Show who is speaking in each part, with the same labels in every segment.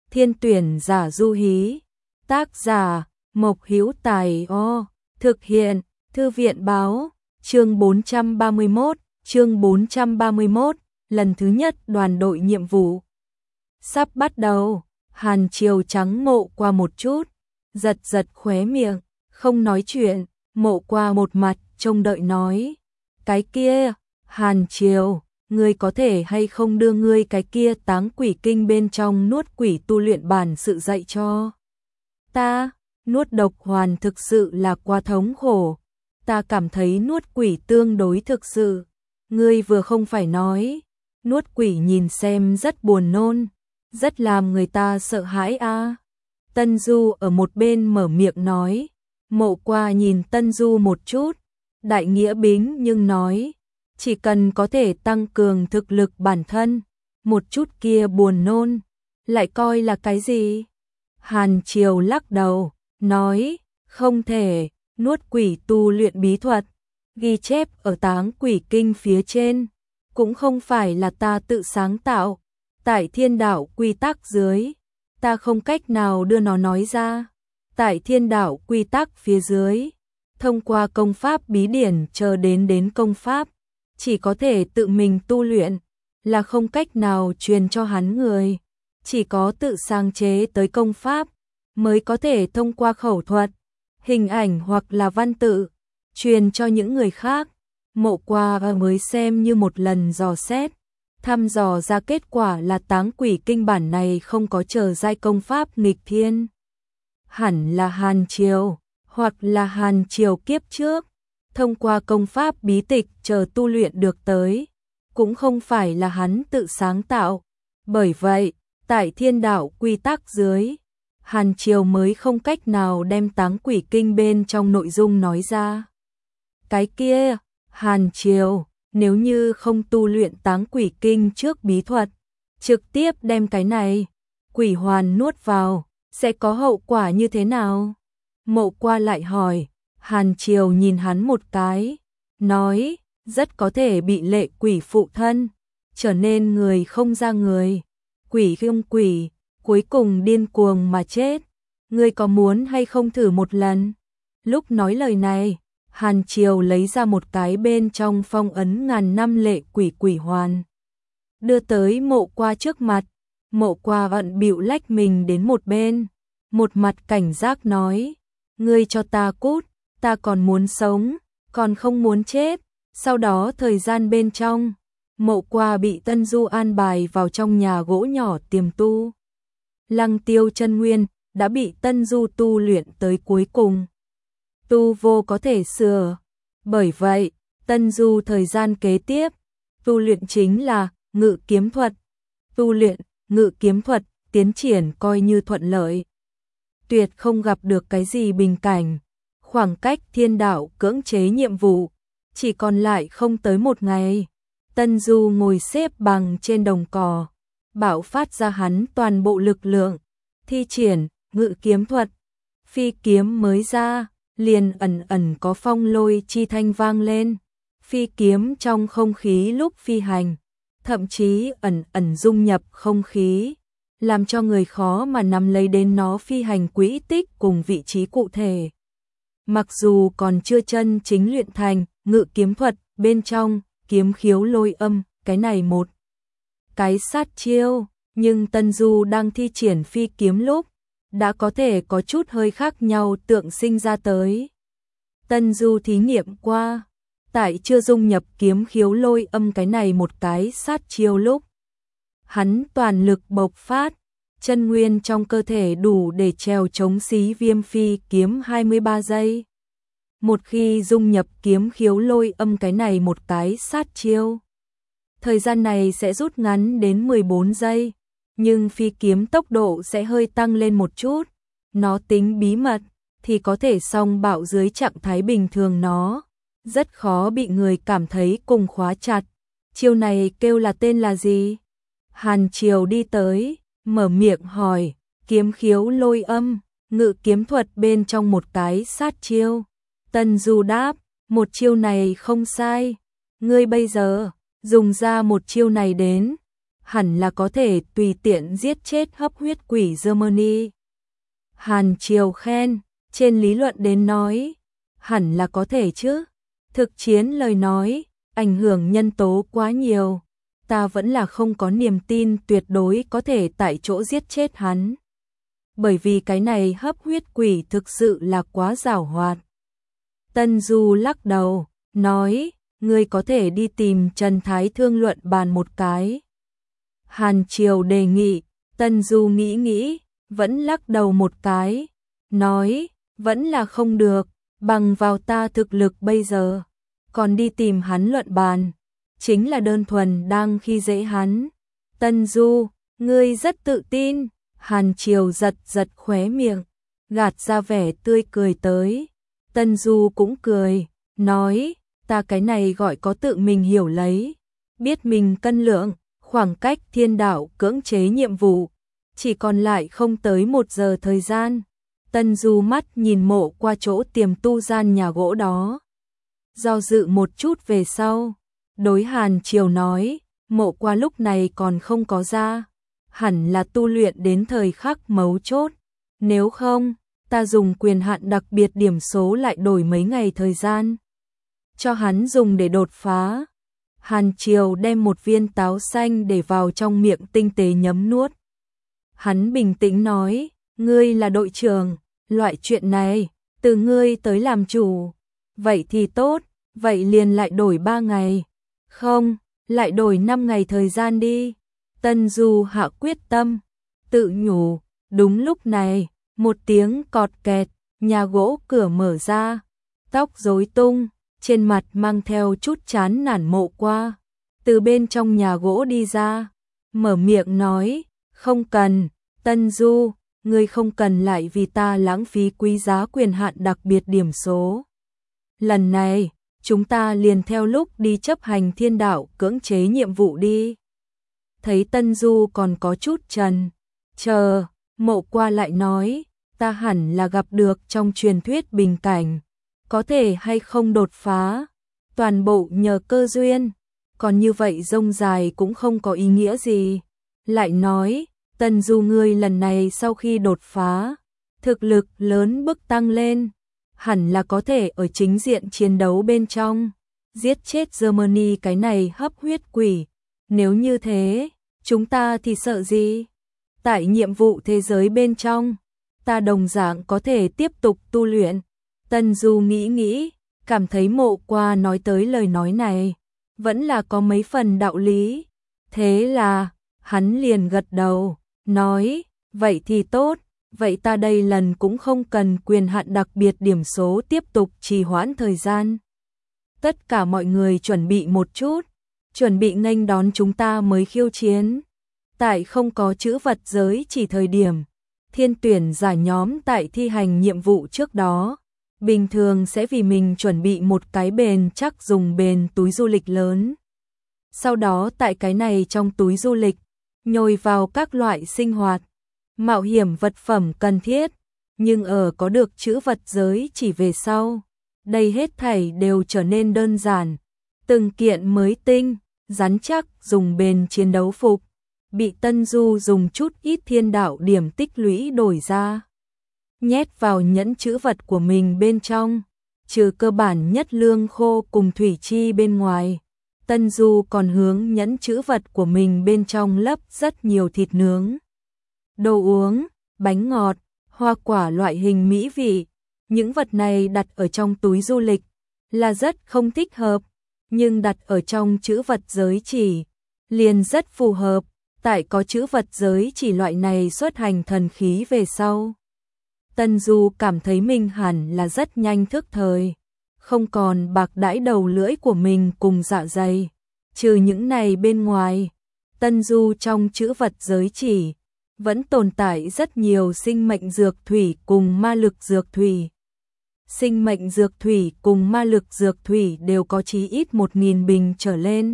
Speaker 1: Thiên tuyển giả du hí. Tác giả Mộc Hữu Tài. Thực hiện Thư viện báo. Chương 431, lần thứ nhất đoàn đội nhiệm vụ. Sắp bắt đầu. Hàn Triều trắng Mộ Qua một chút, giật giật khóe miệng, không nói chuyện. Mộ Qua một mặt trông đợi nói: cái kia, Hàn Triều, ngươi có thể hay không đưa ngươi cái kia táng quỷ kinh bên trong nuốt quỷ tu luyện bản sự dạy cho ta? Nuốt độc hoàn thực sự là quá thống khổ, ta cảm thấy nuốt quỷ tương đối thực sự. Ngươi vừa không phải nói, nuốt quỷ nhìn xem rất buồn nôn, rất làm người ta sợ hãi a. Tân Du ở một bên mở miệng nói. Mộ Qua nhìn Tân Du một chút, đại nghĩa bính nhưng nói: chỉ cần có thể tăng cường thực lực bản thân, một chút kia buồn nôn, lại coi là cái gì? Hàn Triều lắc đầu, nói: không thể, nuốt quỷ tu luyện bí thuật, ghi chép ở táng quỷ kinh phía trên, cũng không phải là ta tự sáng tạo, tại thiên đạo quy tắc dưới, ta không cách nào đưa nó nói ra. Tại thiên đạo quy tắc phía dưới, thông qua công pháp bí điển chờ đến công pháp, chỉ có thể tự mình tu luyện, là không cách nào truyền cho hắn người. Chỉ có tự sáng chế tới công pháp, mới có thể thông qua khẩu thuật, hình ảnh hoặc là văn tự, truyền cho những người khác. Mộ Qua mới xem như một lần dò xét, thăm dò ra kết quả là táng quỷ kinh bản này không có chờ giai công pháp nghịch thiên. Hẳn là Hàn Triều, hoặc là Hàn Triều kiếp trước, thông qua công pháp bí tịch chờ tu luyện được tới, cũng không phải là hắn tự sáng tạo. Bởi vậy, tại thiên đạo quy tắc dưới, Hàn Triều mới không cách nào đem táng quỷ kinh bên trong nội dung nói ra. Cái kia, Hàn Triều, nếu như không tu luyện táng quỷ kinh trước bí thuật, trực tiếp đem cái này quỷ hoàn nuốt vào, sẽ có hậu quả như thế nào? Mộ Qua lại hỏi. Hàn Triều nhìn hắn một cái, nói: rất có thể bị lệ quỷ phụ thân, trở nên người không ra người, quỷ không quỷ, cuối cùng điên cuồng mà chết. Ngươi có muốn hay không thử một lần? Lúc nói lời này, Hàn Triều lấy ra một cái bên trong phong ấn ngàn năm lệ quỷ quỷ hoàn, đưa tới Mộ Qua trước mặt. Mộ Qua bận bịu lách mình đến một bên, một mặt cảnh giác nói: ngươi cho ta cút, ta còn muốn sống, còn không muốn chết. Sau đó thời gian bên trong, Mộ Qua bị Tân Du an bài vào trong nhà gỗ nhỏ tiềm tu. Lăng Tiêu chân nguyên đã bị Tân Du tu luyện tới cuối cùng, tu vô có thể sửa. Bởi vậy, Tân Du thời gian kế tiếp, tu luyện chính là ngự kiếm thuật. Tu luyện ngự kiếm thuật, tiến triển coi như thuận lợi, tuyệt không gặp được cái gì bình cảnh. Khoảng cách thiên đạo cưỡng chế nhiệm vụ chỉ còn lại không tới một ngày. Tân Du ngồi xếp bằng trên đồng cỏ, bạo phát ra hắn toàn bộ lực lượng, thi triển ngự kiếm thuật. Phi kiếm mới ra, liền ẩn ẩn có phong lôi chi thanh vang lên. Phi kiếm trong không khí lúc phi hành, thậm chí ẩn ẩn dung nhập không khí, làm cho người khó mà nắm lấy đến nó phi hành quỹ tích cùng vị trí cụ thể. Mặc dù còn chưa chân chính luyện thành ngự kiếm thuật, bên trong kiếm khiếu lôi âm, cái này một cái sát chiêu, nhưng Tân Du đang thi triển phi kiếm lúc, đã có thể có chút hơi khác nhau tượng sinh ra tới. Tân Du thí nghiệm qua, tại chưa dung nhập kiếm khiếu lôi âm cái này một cái sát chiêu lúc, hắn toàn lực bộc phát, chân nguyên trong cơ thể đủ để trèo chống xí viêm phi kiếm 23 giây. Một khi dung nhập kiếm khiếu lôi âm cái này một cái sát chiêu, thời gian này sẽ rút ngắn đến 14 giây, nhưng phi kiếm tốc độ sẽ hơi tăng lên một chút. Nó tính bí mật thì có thể song bạo dưới trạng thái bình thường, nó rất khó bị người cảm thấy cùng khóa chặt. Chiêu này kêu là tên là gì? Hàn Triều đi tới, mở miệng hỏi. Kiếm khiếu lôi âm, ngự kiếm thuật bên trong một cái sát chiêu. Tân Du đáp, một chiêu này không sai. Ngươi bây giờ dùng ra một chiêu này đến. hẳn là có thể tùy tiện giết chết hấp huyết quỷ Germany. Hàn Triều khen, trên lý luận đến nói, hẳn là có thể chứ. Thực chiến lời nói, ảnh hưởng nhân tố quá nhiều, ta vẫn là không có niềm tin tuyệt đối có thể tại chỗ giết chết hắn. Bởi vì cái này hấp huyết quỷ thực sự là quá giàu hoạt. Tân Du lắc đầu, nói, ngươi có thể đi tìm Trần Thái thương luận bàn một cái. Hàn Triều đề nghị, Tân Du nghĩ, vẫn lắc đầu một cái, nói, vẫn là không được, bằng vào ta thực lực bây giờ, còn đi tìm hắn luận bàn, chính là đơn thuần đang khi dễ hắn. Tân Du, ngươi rất tự tin. Hàn Triều giật khóe miệng, gạt ra vẻ tươi cười tới. Tân Du cũng cười, nói, ta cái này gọi có tự mình hiểu lấy, biết mình cân lượng, khoảng cách thiên đạo cưỡng chế nhiệm vụ, chỉ còn lại không tới 1 giờ thời gian. Tân Du mắt nhìn Mộ qua chỗ tiềm tu gian nhà gỗ đó, do dự một chút về sau, đối Hàn Triều nói, Mộ qua lúc này còn không có ra, hẳn là tu luyện đến thời khắc mấu chốt, nếu không, ta dùng quyền hạn đặc biệt điểm số lại đổi mấy ngày thời gian, cho hắn dùng để đột phá. Hàn Triều đem một viên táo xanh để vào trong miệng tinh tế nhấm nuốt. Hắn bình tĩnh nói, ngươi là đội trưởng, loại chuyện này, từ ngươi tới làm chủ. Vậy thì tốt, vậy liền lại đổi 3 ngày. Không, lại đổi 5 ngày thời gian đi. Tân Du hạ quyết tâm, tự nhủ. Đúng lúc này, một tiếng cọt kẹt, nhà gỗ cửa mở ra, tóc rối tung, trên mặt mang theo chút chán nản Mộ qua, từ bên trong nhà gỗ đi ra, mở miệng nói, không cần, Tân Du, ngươi không cần lại vì ta lãng phí quý giá quyền hạn đặc biệt điểm số. Lần này, chúng ta liền theo lúc đi chấp hành thiên đạo cưỡng chế nhiệm vụ đi. Thấy Tân Du còn có chút chần chờ, Mộ qua lại nói, ta hẳn là gặp được trong truyền thuyết bình cảnh, có thể hay không đột phá, toàn bộ nhờ cơ duyên, còn như vậy rông dài cũng không có ý nghĩa gì. Lại nói, Tân Du ngươi lần này sau khi đột phá, thực lực lớn bước tăng lên, hẳn là có thể ở chính diện chiến đấu bên trong, giết chết Germany cái này hấp huyết quỷ. Nếu như thế, chúng ta thì sợ gì? Tại nhiệm vụ thế giới bên trong, ta đồng dạng có thể tiếp tục tu luyện. Tân Du nghĩ, cảm thấy Mộ qua nói tới lời nói này, vẫn là có mấy phần đạo lý. Thế là, hắn liền gật đầu, nói, vậy thì tốt, vậy ta đây lần cũng không cần quyền hạn đặc biệt điểm số tiếp tục trì hoãn thời gian. Tất cả mọi người chuẩn bị một chút, chuẩn bị nghênh đón chúng ta mới khiêu chiến. Tại không có chữ vật giới chỉ thời điểm, thiên tuyển giả nhóm tại thi hành nhiệm vụ trước đó, bình thường sẽ vì mình chuẩn bị một cái bền chắc dùng bền túi du lịch lớn. Sau đó tại cái này trong túi du lịch, nhồi vào các loại sinh hoạt, mạo hiểm vật phẩm cần thiết, nhưng ở có được chữ vật giới chỉ về sau, đây hết thảy đều trở nên đơn giản, từng kiện mới tinh, rắn chắc dùng bền chiến đấu phục, bị Tân Du dùng chút ít thiên đạo điểm tích lũy đổi ra, nhét vào nhẫn chữ vật của mình bên trong, trừ cơ bản nhất lương khô cùng thủy chi bên ngoài. Tân Du còn hướng nhẫn chữ vật của mình bên trong lấp rất nhiều thịt nướng, đồ uống, bánh ngọt, hoa quả loại hình mỹ vị. Những vật này đặt ở trong túi du lịch là rất không thích hợp, nhưng đặt ở trong chữ vật giới chỉ liền rất phù hợp. Tại có chữ vật giới chỉ loại này xuất hành thần khí về sau, Tân Du cảm thấy mình hẳn là rất nhanh thức thời, không còn bạc đãi đầu lưỡi của mình cùng dạ dày. Trừ những này bên ngoài, Tân Du trong chữ vật giới chỉ vẫn tồn tại rất nhiều sinh mệnh dược thủy cùng ma lực dược thủy. Sinh mệnh dược thủy cùng ma lực dược thủy đều có chí ít 1000 bình trở lên.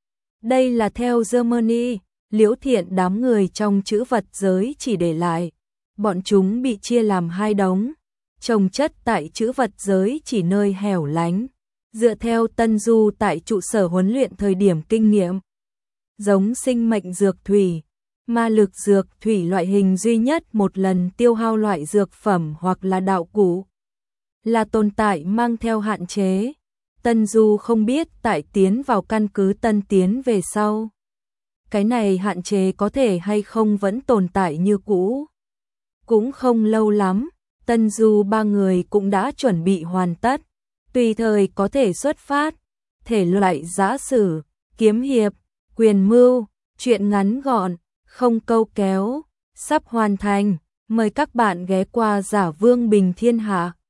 Speaker 1: Đây là theo Germany, Liễu Thiện đám người trong chữ vật giới chỉ để lại. Bọn chúng bị chia làm 2 đống, chồng chất tại chữ vật giới chỉ nơi hẻo lánh, dựa theo Tân Du tại trụ sở huấn luyện thời điểm kinh nghiệm. giống sinh mệnh dược thủy, ma lực dược thủy loại hình duy nhất một lần tiêu hao loại dược phẩm hoặc là đạo cụ, là tồn tại mang theo hạn chế. Tân Du không biết tại tiến vào căn cứ Tân Tiến về sau, cái này hạn chế có thể hay không vẫn tồn tại như cũ. Cũng không lâu lắm, Tân Du ba người cũng đã chuẩn bị hoàn tất, tùy thời có thể xuất phát. Thể loại giã sử, kiếm hiệp, quyền mưu, truyện ngắn gọn, không câu kéo, sắp hoàn thành. Mời các bạn ghé qua Giả Vương Bình Thiên Hạ.